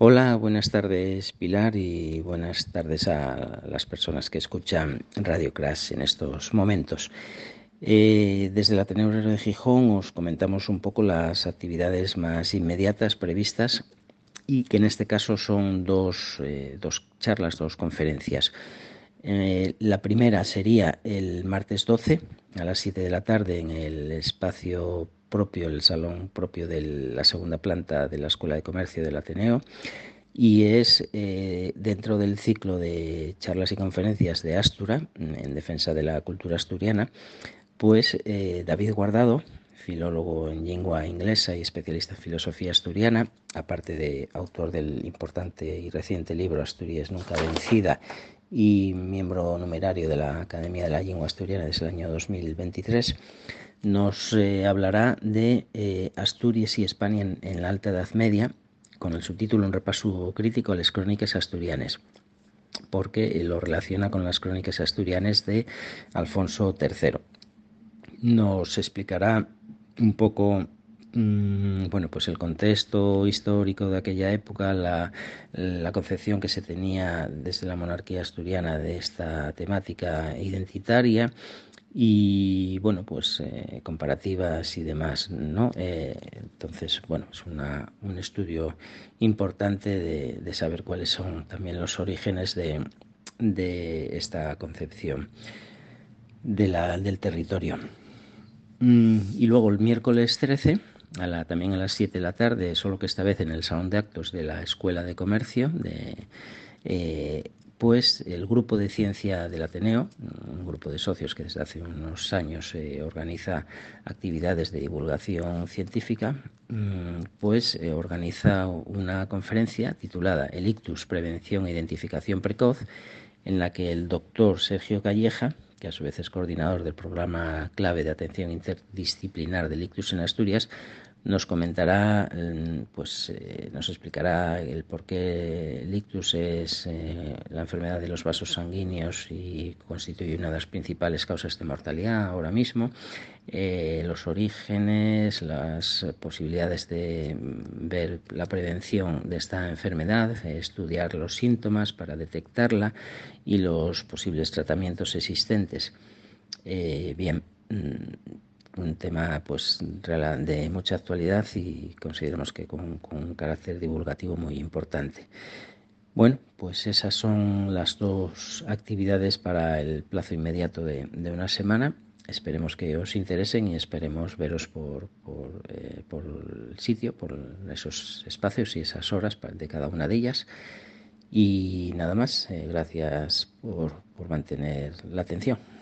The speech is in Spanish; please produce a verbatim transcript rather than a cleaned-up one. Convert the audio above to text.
Hola, buenas tardes Pilar y buenas tardes a las personas que escuchan Radio Crash en estos momentos. Eh, desde el Ateneo de Gijón os comentamos un poco las actividades más inmediatas previstas y que en este caso son dos, eh, dos charlas, dos conferencias. Eh, la primera sería el martes doce a las siete de la tarde en el espacio propio, el salón propio de la segunda planta de la Escuela de Comercio del Ateneo, y es eh, dentro del ciclo de charlas y conferencias de Astura en defensa de la cultura asturiana. Pues eh, David Guardado, filólogo en lengua inglesa y especialista en filosofía asturiana, aparte de autor del importante y reciente libro Asturias nunca vencida y miembro numerario de la Academia de la Lengua Asturiana desde el año dos mil veintitrés, nos eh, hablará de eh, Asturias y España en, en la Alta Edad Media, con el subtítulo Un repaso crítico a las crónicas asturianes, porque lo relaciona con las crónicas asturianes de Alfonso tercero. Nos explicará un poco mmm, bueno, pues el contexto histórico de aquella época, la, la concepción que se tenía desde la monarquía asturiana de esta temática identitaria y bueno, pues eh, comparativas y demás, ¿no? Eh, entonces, bueno, es una, un estudio importante de, de saber cuáles son también los orígenes de, de esta concepción de la, del territorio. Mm, y luego el miércoles trece, a la, también a las siete de la tarde, solo que esta vez en el salón de actos de la Escuela de Comercio, de, eh, pues el grupo de ciencia del Ateneo, un grupo de socios que desde hace unos años eh, organiza actividades de divulgación científica, mmm, pues eh, organiza una conferencia titulada El ictus, prevención e identificación precoz, en la que el doctor Sergio Calleja, que a su vez es coordinador del programa clave de atención interdisciplinar del ictus en Asturias, nos comentará, pues eh, nos explicará el por qué el ictus es eh, la enfermedad de los vasos sanguíneos y constituye una de las principales causas de mortalidad ahora mismo, eh, los orígenes, las posibilidades de ver la prevención de esta enfermedad, eh, estudiar los síntomas para detectarla y los posibles tratamientos existentes. Eh, bien, un tema pues de mucha actualidad y consideramos que con, con un carácter divulgativo muy importante. Bueno, pues esas son las dos actividades para el plazo inmediato de, de una semana. Esperemos que os interesen y esperemos veros por, por, eh, por el sitio, por esos espacios y esas horas de cada una de ellas. Y nada más, eh, gracias por, por mantener la atención.